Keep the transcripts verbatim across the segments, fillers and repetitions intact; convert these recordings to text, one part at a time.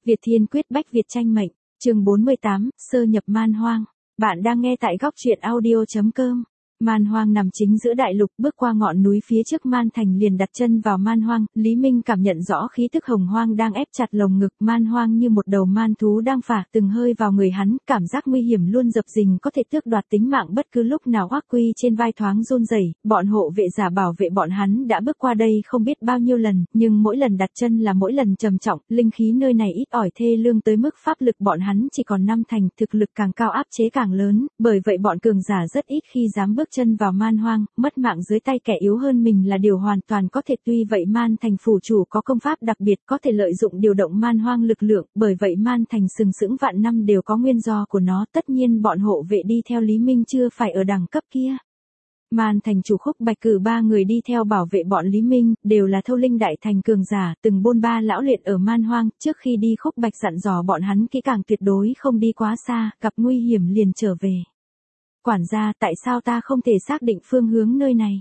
Việt Thiên quyết bách Việt tranh mệnh, chương bốn mươi tám, sơ nhập Man Hoang. Bạn đang nghe tại góc truyện audio chấm com. Man Hoang nằm chính giữa đại lục, bước qua ngọn núi phía trước Man Thành liền đặt chân vào Man Hoang. Lý Minh cảm nhận rõ khí tức hồng hoang đang ép chặt lồng ngực. Man Hoang như một đầu man thú đang phả từng hơi vào người hắn, cảm giác nguy hiểm luôn dập dình có thể tước đoạt tính mạng bất cứ lúc nào. Hoắc Quy trên vai thoáng run rẩy, bọn hộ vệ giả bảo vệ bọn hắn đã bước qua đây không biết bao nhiêu lần, nhưng mỗi lần đặt chân là mỗi lần trầm trọng, linh khí nơi này ít ỏi thê lương tới mức pháp lực bọn hắn chỉ còn năm thành, thực lực càng cao áp chế càng lớn, bởi vậy bọn cường giả rất ít khi dám bước chân vào Man Hoang, mất mạng dưới tay kẻ yếu hơn mình là điều hoàn toàn có thể. Tuy vậy Man Thành phủ chủ có công pháp đặc biệt có thể lợi dụng điều động Man Hoang lực lượng, bởi vậy Man Thành sừng sững vạn năm đều có nguyên do của nó. Tất nhiên bọn hộ vệ đi theo Lý Minh chưa phải ở đẳng cấp kia. Man Thành chủ Khúc Bạch cử ba người đi theo bảo vệ bọn Lý Minh, đều là Thâu Linh Đại Thành cường giả, từng bôn ba lão luyện ở Man Hoang. Trước khi đi Khúc Bạch dặn dò bọn hắn kỹ càng tuyệt đối không đi quá xa, gặp nguy hiểm liền trở về. Quản gia, tại sao ta không thể xác định phương hướng nơi này?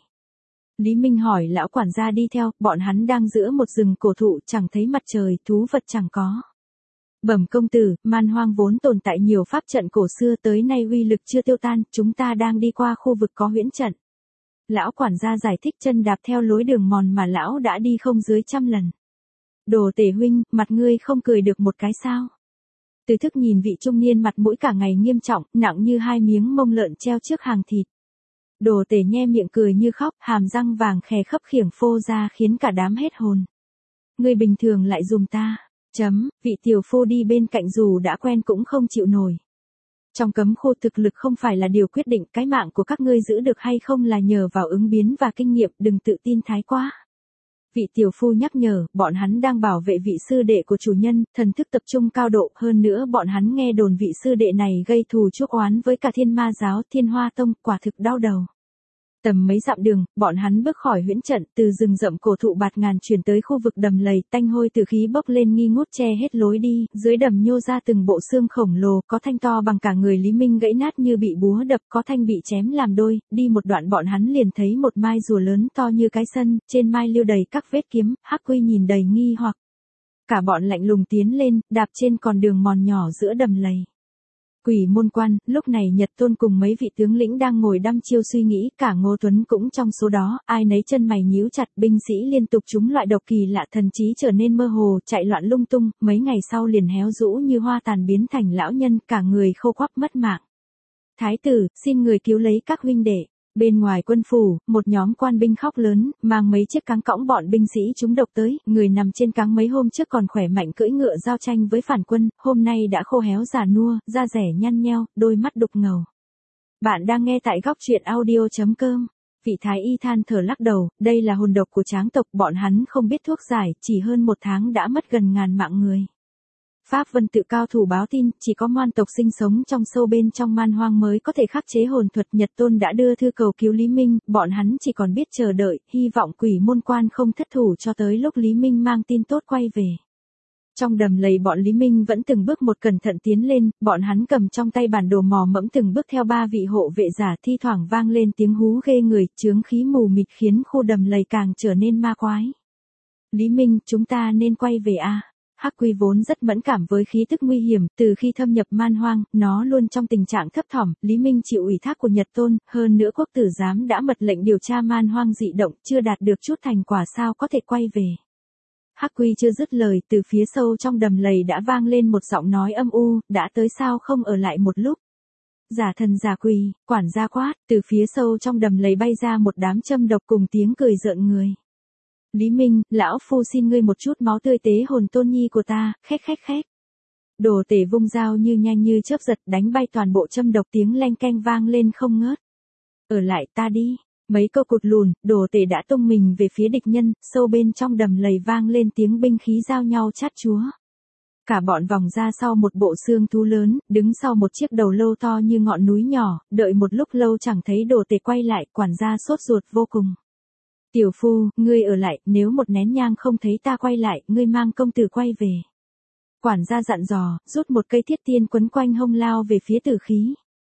Lý Minh hỏi lão quản gia đi theo, bọn hắn đang giữa một rừng cổ thụ, chẳng thấy mặt trời, thú vật chẳng có. Bẩm công tử, Man Hoang vốn tồn tại nhiều pháp trận cổ xưa tới nay uy lực chưa tiêu tan, chúng ta đang đi qua khu vực có huyễn trận. Lão quản gia giải thích chân đạp theo lối đường mòn mà lão đã đi không dưới trăm lần. Đồ Tể huynh, mặt ngươi không cười được một cái sao? Từ thức nhìn vị trung niên mặt mũi cả ngày nghiêm trọng, nặng như hai miếng mông lợn treo trước hàng thịt. Đồ Tể nhe miệng cười như khóc, hàm răng vàng khè khấp khiểng phô ra khiến cả đám hết hồn. Ngươi bình thường lại dùng ta. Chấm, vị tiểu phu đi bên cạnh dù đã quen cũng không chịu nổi. Trong cấm khu thực lực không phải là điều quyết định, cái mạng của các ngươi giữ được hay không là nhờ vào ứng biến và kinh nghiệm, đừng tự tin thái quá. Vị tiểu phu nhắc nhở, bọn hắn đang bảo vệ vị sư đệ của chủ nhân, thần thức tập trung cao độ, hơn nữa bọn hắn nghe đồn vị sư đệ này gây thù chuốc oán với cả Thiên Ma giáo, Thiên Hoa tông, quả thực đau đầu. Tầm mấy dặm đường, bọn hắn bước khỏi huyễn trận, từ rừng rậm cổ thụ bạt ngàn chuyển tới khu vực đầm lầy, tanh hôi từ khí bốc lên nghi ngút che hết lối đi, dưới đầm nhô ra từng bộ xương khổng lồ, có thanh to bằng cả người Lý Minh gãy nát như bị búa đập, có thanh bị chém làm đôi, đi một đoạn bọn hắn liền thấy một mai rùa lớn to như cái sân, trên mai lưu đầy các vết kiếm. Hắc Quy nhìn đầy nghi hoặc. Cả bọn lạnh lùng tiến lên, đạp trên con đường mòn nhỏ giữa đầm lầy. Quỷ môn quan, lúc này Nhật Tôn cùng mấy vị tướng lĩnh đang ngồi đăm chiêu suy nghĩ, cả Ngô Tuấn cũng trong số đó, ai nấy chân mày nhíu chặt, binh sĩ liên tục trúng loại độc kỳ lạ, thần trí trở nên mơ hồ, chạy loạn lung tung, mấy ngày sau liền héo rũ như hoa tàn biến thành lão nhân, cả người khô quắp mất mạng. Thái tử, xin người cứu lấy các huynh đệ. Bên ngoài quân phủ, một nhóm quan binh khóc lớn, mang mấy chiếc cáng cõng bọn binh sĩ trúng độc tới, người nằm trên cáng mấy hôm trước còn khỏe mạnh cưỡi ngựa giao tranh với phản quân, hôm nay đã khô héo già nua, da rẻ nhăn nheo, đôi mắt đục ngầu. Bạn đang nghe tại góc truyện audio chấm com. Vị thái y than thở lắc đầu, đây là hồn độc của tráng tộc, bọn hắn không biết thuốc giải, chỉ hơn một tháng đã mất gần ngàn mạng người. Pháp Vân tự cao thủ báo tin, chỉ có man tộc sinh sống trong sâu bên trong Man Hoang mới có thể khắc chế hồn thuật. Nhật Tôn đã đưa thư cầu cứu Lý Minh, bọn hắn chỉ còn biết chờ đợi, hy vọng quỷ môn quan không thất thủ cho tới lúc Lý Minh mang tin tốt quay về. Trong đầm lầy bọn Lý Minh vẫn từng bước một cẩn thận tiến lên, bọn hắn cầm trong tay bản đồ mò mẫm từng bước theo ba vị hộ vệ giả, thi thoảng vang lên tiếng hú ghê người, chướng khí mù mịt khiến khu đầm lầy càng trở nên ma quái. Lý Minh, chúng ta nên quay về a. Hắc Quy vốn rất mẫn cảm với khí tức nguy hiểm, từ khi thâm nhập Man Hoang, nó luôn trong tình trạng thấp thỏm. Lý Minh chịu ủy thác của Nhật Tôn, hơn nữa quốc tử giám đã mật lệnh điều tra Man Hoang dị động, chưa đạt được chút thành quả sao có thể quay về. Hắc Quy chưa dứt lời, từ phía sâu trong đầm lầy đã vang lên một giọng nói âm u, đã tới sao không ở lại một lúc. Giả thần giả quỷ, quản gia quát, từ phía sâu trong đầm lầy bay ra một đám châm độc cùng tiếng cười rợn người. Lý Minh, lão phu xin ngươi một chút máu tươi tế hồn tôn nhi của ta, khét khét khét. Đồ Tể vung dao như nhanh như chớp giật, đánh bay toàn bộ châm độc, tiếng leng keng vang lên không ngớt. Ở lại ta đi. Mấy câu cụt lùn, Đồ Tể đã tung mình về phía địch nhân, sâu bên trong đầm lầy vang lên tiếng binh khí giao nhau chát chúa. Cả bọn vòng ra sau một bộ xương thú lớn, đứng sau một chiếc đầu lâu to như ngọn núi nhỏ, đợi một lúc lâu chẳng thấy Đồ Tể quay lại, quản gia sốt ruột vô cùng. Tiểu phu, ngươi ở lại, nếu một nén nhang không thấy ta quay lại, ngươi mang công tử quay về. Quản gia dặn dò, rút một cây thiết tiên quấn quanh hông lao về phía tử khí.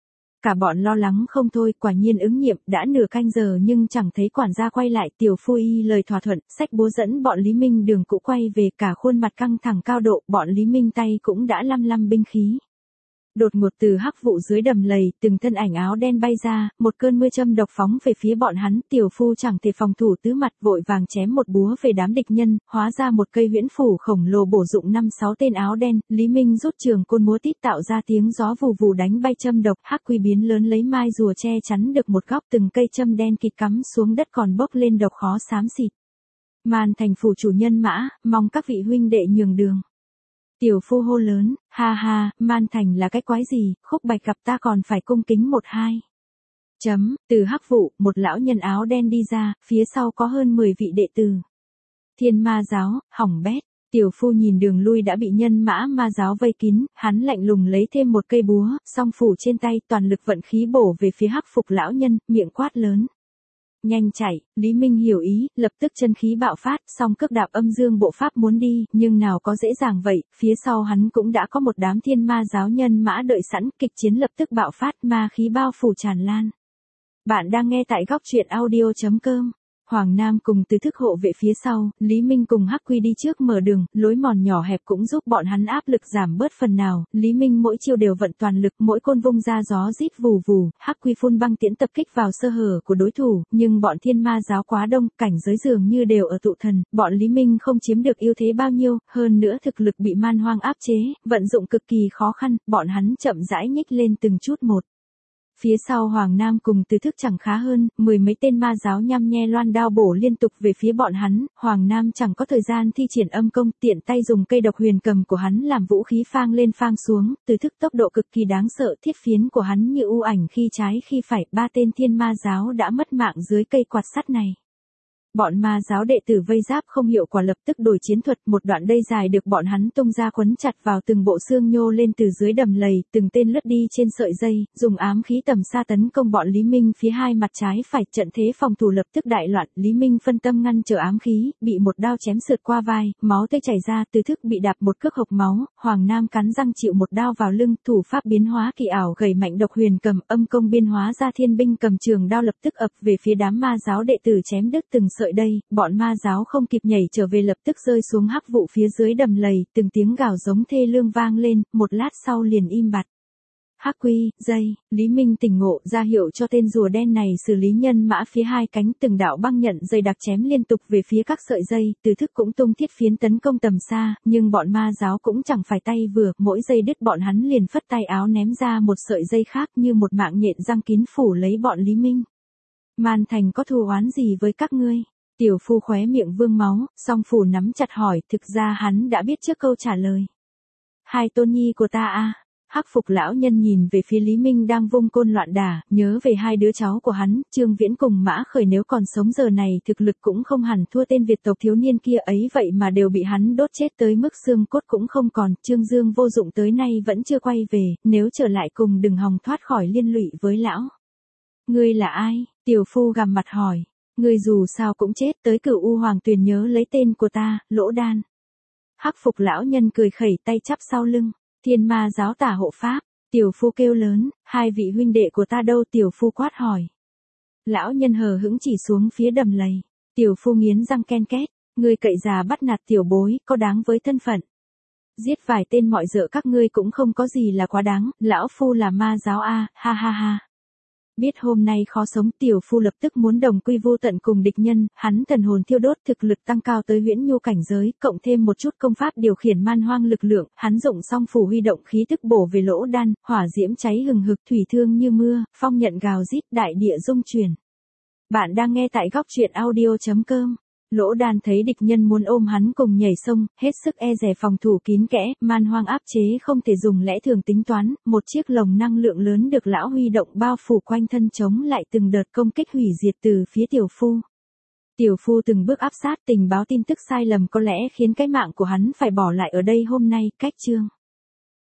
Cả bọn lo lắng không thôi, quả nhiên ứng nghiệm, đã nửa canh giờ nhưng chẳng thấy quản gia quay lại, Tiểu Phu y lời thỏa thuận, xách búa dẫn bọn Lý Minh đường cũ quay về, cả khuôn mặt căng thẳng cao độ, bọn Lý Minh tay cũng đã lăm lăm binh khí. Đột ngột từ hắc vụ dưới đầm lầy, từng thân ảnh áo đen bay ra, một cơn mưa châm độc phóng về phía bọn hắn, Tiểu Phu chẳng thể phòng thủ tứ mặt, vội vàng chém một búa về đám địch nhân, hóa ra một cây huyễn phủ khổng lồ bổ dụng năm sáu tên áo đen, Lý Minh rút trường côn múa tít tạo ra tiếng gió vù vù đánh bay châm độc, hắc quy biến lớn lấy mai rùa che chắn được một góc, từng cây châm đen kịt cắm xuống đất còn bốc lên độc khó xám xịt. Man Thành phủ chủ nhân Mã, mong các vị huynh đệ nhường đường. Tiểu Phu hô lớn, ha ha, Man Thành là cái quái gì, Khúc Bạch gặp ta còn phải cung kính một hai. Chấm, từ hắc vụ, một lão nhân áo đen đi ra, phía sau có hơn mười vị đệ tử. Thiên Ma giáo, hỏng bét. Tiểu Phu nhìn đường lui đã bị nhân mã ma giáo vây kín, hắn lạnh lùng lấy thêm một cây búa, song phủ trên tay, toàn lực vận khí bổ về phía hắc phục lão nhân, miệng quát lớn. Nhanh chạy, Lý Minh hiểu ý, lập tức chân khí bạo phát, song cước đạp âm dương bộ pháp muốn đi, nhưng nào có dễ dàng vậy, phía sau hắn cũng đã có một đám thiên ma giáo nhân mã đợi sẵn, kịch chiến lập tức bạo phát, ma khí bao phủ tràn lan. Bạn đang nghe tại góc truyện audio chấm com. Hoàng Nam cùng Từ Thức hộ vệ phía sau, Lý Minh cùng Hắc Quy đi trước mở đường, lối mòn nhỏ hẹp cũng giúp bọn hắn áp lực giảm bớt phần nào, Lý Minh mỗi chiêu đều vận toàn lực, mỗi côn vung ra gió rít vù vù, Hắc Quy phun băng tiễn tập kích vào sơ hở của đối thủ, nhưng bọn thiên ma giáo quá đông, cảnh giới dường như đều ở tụ thần, bọn Lý Minh không chiếm được ưu thế bao nhiêu, hơn nữa thực lực bị man hoang áp chế, vận dụng cực kỳ khó khăn, bọn hắn chậm rãi nhích lên từng chút một. Phía sau Hoàng Nam cùng Từ Thức chẳng khá hơn, mười mấy tên ma giáo nhăm nhe loan đao bổ liên tục về phía bọn hắn, Hoàng Nam chẳng có thời gian thi triển âm công, tiện tay dùng cây độc huyền cầm của hắn làm vũ khí phang lên phang xuống, Từ Thức tốc độ cực kỳ đáng sợ, thiết phiến của hắn như u ảnh khi trái khi phải, ba tên thiên ma giáo đã mất mạng dưới cây quạt sắt này. Bọn ma giáo đệ tử vây giáp không hiệu quả lập tức đổi chiến thuật, một đoạn dây dài được bọn hắn tung ra quấn chặt vào từng bộ xương nhô lên từ dưới đầm lầy, từng tên lướt đi trên sợi dây, dùng ám khí tầm xa tấn công bọn Lý Minh phía hai mặt trái phải, trận thế phòng thủ lập tức đại loạn, Lý Minh phân tâm ngăn trở ám khí, bị một đao chém sượt qua vai, máu tươi chảy ra, Từ Thức bị đạp một cước hộc máu, Hoàng Nam cắn răng chịu một đao vào lưng, thủ pháp biến hóa kỳ ảo gầy mạnh độc huyền cầm, âm công biên hóa ra thiên binh cầm trường đao lập tức ập về phía đám ma giáo đệ tử chém đứt từng sợi đây, bọn ma giáo không kịp nhảy trở về lập tức rơi xuống hắc vụ phía dưới đầm lầy, từng tiếng gào giống thê lương vang lên, một lát sau liền im bặt. Hắc Quy, dây, Lý Minh tỉnh ngộ ra hiệu cho tên rùa đen này xử lý nhân mã phía hai cánh, từng đạo băng nhận dây đặc chém liên tục về phía các sợi dây, Từ Thức cũng tung thiết phiến tấn công tầm xa, nhưng bọn ma giáo cũng chẳng phải tay vừa, mỗi dây đứt bọn hắn liền phất tay áo ném ra một sợi dây khác như một mạng nhện răng kín phủ lấy bọn Lý Minh. Man Thành có thù oán gì với các ngươi? Tiểu Phu khóe miệng vương máu, song phủ nắm chặt hỏi, thực ra hắn đã biết trước câu trả lời. Hai tôn nhi của ta a. À. Hắc phục lão nhân nhìn về phía Lý Minh đang vung côn loạn đả, nhớ về hai đứa cháu của hắn, Trương Viễn cùng Mã Khởi nếu còn sống giờ này thực lực cũng không hẳn thua tên Việt tộc thiếu niên kia ấy, vậy mà đều bị hắn đốt chết tới mức xương cốt cũng không còn, Trương Dương vô dụng tới nay vẫn chưa quay về, nếu trở lại cùng đừng hòng thoát khỏi liên lụy với lão. Ngươi là ai? Tiểu Phu gằm mặt hỏi. Ngươi dù sao cũng chết, tới Cửu U Hoàng Tuyền nhớ lấy tên của ta, Lỗ Đan. Hắc phục lão nhân cười khẩy tay chắp sau lưng, thiên ma giáo tả hộ pháp, Tiểu Phu kêu lớn, hai vị huynh đệ của ta đâu? Tiểu Phu quát hỏi. Lão nhân hờ hững chỉ xuống phía đầm lầy, Tiểu Phu nghiến răng ken két, ngươi cậy già bắt nạt tiểu bối, có đáng với thân phận. Giết vài tên mọi dợ các ngươi cũng không có gì là quá đáng, lão Phu là ma giáo a, ha ha ha. Biết hôm nay khó sống, Tiểu Phu lập tức muốn đồng quy vô tận cùng địch nhân, hắn thần hồn thiêu đốt, thực lực tăng cao tới huyễn nhu cảnh giới, cộng thêm một chút công pháp điều khiển man hoang lực lượng, hắn dụng song phủ huy động khí tức bổ về Lỗ Đan, hỏa diễm cháy hừng hực, thủy thương như mưa, phong nhận gào rít, đại địa rung chuyển. Bạn đang nghe tại góc truyện audio chấm com. Lỗ Đan thấy địch nhân muốn ôm hắn cùng nhảy sông, hết sức e dè phòng thủ kín kẽ, man hoang áp chế không thể dùng lẽ thường tính toán, một chiếc lồng năng lượng lớn được lão huy động bao phủ quanh thân chống lại từng đợt công kích hủy diệt từ phía Tiểu Phu. Tiểu Phu từng bước áp sát, tình báo tin tức sai lầm có lẽ khiến cái mạng của hắn phải bỏ lại ở đây hôm nay, cách chương.